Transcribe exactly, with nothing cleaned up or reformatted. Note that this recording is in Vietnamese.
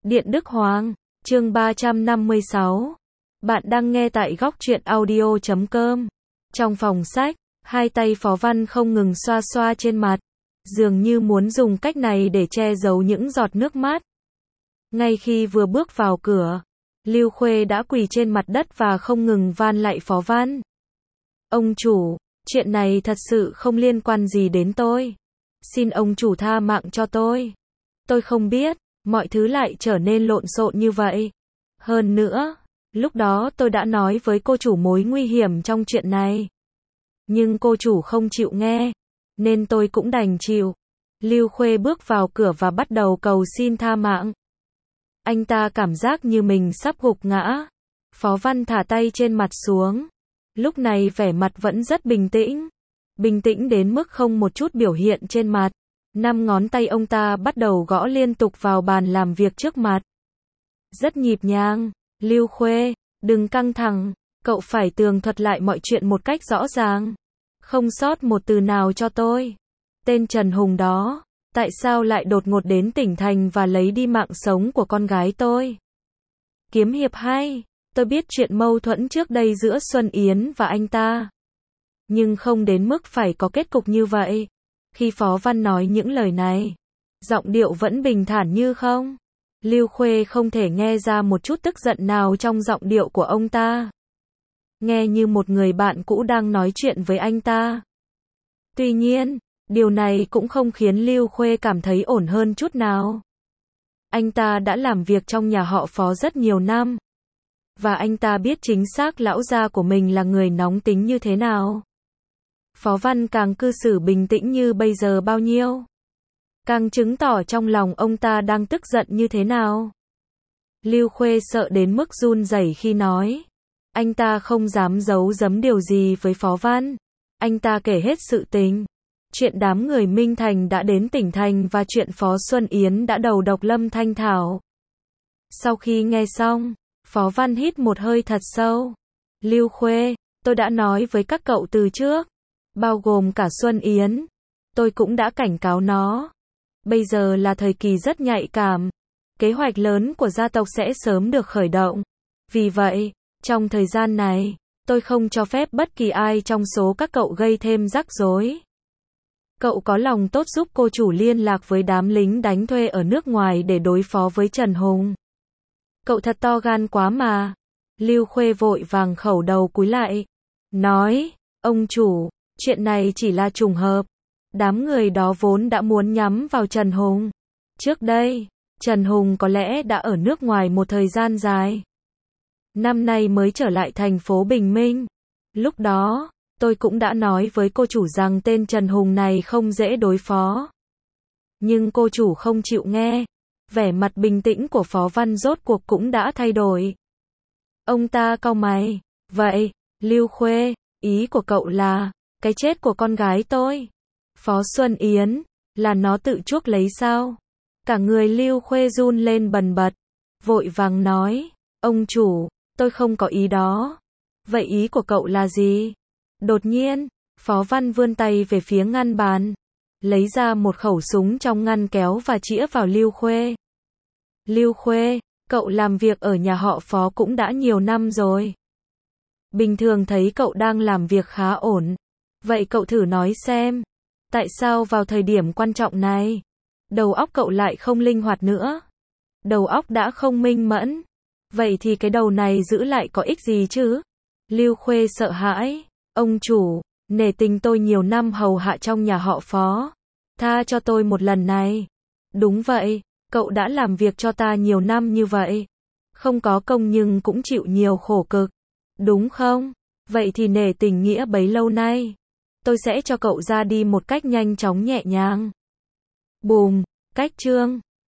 Điện Đức Hoàng, chương ba trăm năm mươi sáu. Bạn đang nghe tại góc truyện audio chấm com. Trong phòng sách, hai tay Phó Văn không ngừng xoa xoa trên mặt, dường như muốn dùng cách này để che giấu những giọt nước mắt. Ngay khi vừa bước vào cửa, Lưu Khuê đã quỳ trên mặt đất và không ngừng van lạy Phó Văn. Ông chủ, chuyện này thật sự không liên quan gì đến tôi. Xin ông chủ tha mạng cho tôi. Tôi không biết, mọi thứ lại trở nên lộn xộn như vậy. Hơn nữa, lúc đó tôi đã nói với cô chủ mối nguy hiểm trong chuyện này. Nhưng cô chủ không chịu nghe, nên tôi cũng đành chịu. Lưu Khuê bước vào cửa và bắt đầu cầu xin tha mạng. Anh ta cảm giác như mình sắp gục ngã. Phó Văn thả tay trên mặt xuống. Lúc này vẻ mặt vẫn rất bình tĩnh. Bình tĩnh đến mức không một chút biểu hiện trên mặt. Năm ngón tay ông ta bắt đầu gõ liên tục vào bàn làm việc trước mặt. Rất nhịp nhàng. Lưu Khuê, đừng căng thẳng. Cậu phải tường thuật lại mọi chuyện một cách rõ ràng. Không sót một từ nào cho tôi. Tên Trần Hùng đó, tại sao lại đột ngột đến tỉnh thành và lấy đi mạng sống của con gái tôi? Kiếm hiệp hay, tôi biết chuyện mâu thuẫn trước đây giữa Xuân Yến và anh ta. Nhưng không đến mức phải có kết cục như vậy. Khi Phó Văn nói những lời này, giọng điệu vẫn bình thản như không. Lưu Khuê không thể nghe ra một chút tức giận nào trong giọng điệu của ông ta. Nghe như một người bạn cũ đang nói chuyện với anh ta. Tuy nhiên, điều này cũng không khiến Lưu Khuê cảm thấy ổn hơn chút nào. Anh ta đã làm việc trong nhà họ Phó rất nhiều năm. Và anh ta biết chính xác lão gia của mình là người nóng tính như thế nào. Phó Văn càng cư xử bình tĩnh như bây giờ bao nhiêu, càng chứng tỏ trong lòng ông ta đang tức giận như thế nào. Lưu Khuê sợ đến mức run rẩy khi nói. Anh ta không dám giấu giếm điều gì với Phó Văn. Anh ta kể hết sự tình. Chuyện đám người Minh Thành đã đến tỉnh thành và chuyện Phó Xuân Yến đã đầu độc Lâm Thanh Thảo. Sau khi nghe xong, Phó Văn hít một hơi thật sâu. Lưu Khuê, tôi đã nói với các cậu từ trước, bao gồm cả Xuân Yến. Tôi cũng đã cảnh cáo nó. Bây giờ là thời kỳ rất nhạy cảm. Kế hoạch lớn của gia tộc sẽ sớm được khởi động. Vì vậy, trong thời gian này, tôi không cho phép bất kỳ ai trong số các cậu gây thêm rắc rối. Cậu có lòng tốt giúp cô chủ liên lạc với đám lính đánh thuê ở nước ngoài để đối phó với Trần Hùng. Cậu thật to gan quá mà. Lưu Khuê vội vàng khẩu đầu cúi lại. Nói, ông chủ, chuyện này chỉ là trùng hợp. Đám người đó vốn đã muốn nhắm vào Trần Hùng. Trước đây, Trần Hùng có lẽ đã ở nước ngoài một thời gian dài. Năm nay mới trở lại thành phố Bình Minh. Lúc đó, tôi cũng đã nói với cô chủ rằng tên Trần Hùng này không dễ đối phó. Nhưng cô chủ không chịu nghe. Vẻ mặt bình tĩnh của Phó Văn rốt cuộc cũng đã thay đổi. Ông ta cau mày. Vậy, Lưu Khuê, ý của cậu là, cái chết của con gái tôi, Phó Xuân Yến, là nó tự chuốc lấy sao? Cả người Lưu Khuê run lên bần bật. Vội vàng nói, ông chủ, tôi không có ý đó. Vậy ý của cậu là gì? Đột nhiên, Phó Văn vươn tay về phía ngăn bàn, lấy ra một khẩu súng trong ngăn kéo và chĩa vào Lưu Khuê. Lưu Khuê, cậu làm việc ở nhà họ Phó cũng đã nhiều năm rồi. Bình thường thấy cậu đang làm việc khá ổn. Vậy cậu thử nói xem, tại sao vào thời điểm quan trọng này, đầu óc cậu lại không linh hoạt nữa? Đầu óc đã không minh mẫn. Vậy thì cái đầu này giữ lại có ích gì chứ? Lưu Khuê sợ hãi. Ông chủ, nể tình tôi nhiều năm hầu hạ trong nhà họ Phó. Tha cho tôi một lần này. Đúng vậy, cậu đã làm việc cho ta nhiều năm như vậy. Không có công nhưng cũng chịu nhiều khổ cực. Đúng không? Vậy thì nể tình nghĩa bấy lâu nay, tôi sẽ cho cậu ra đi một cách nhanh chóng nhẹ nhàng. Bùm, cách chương.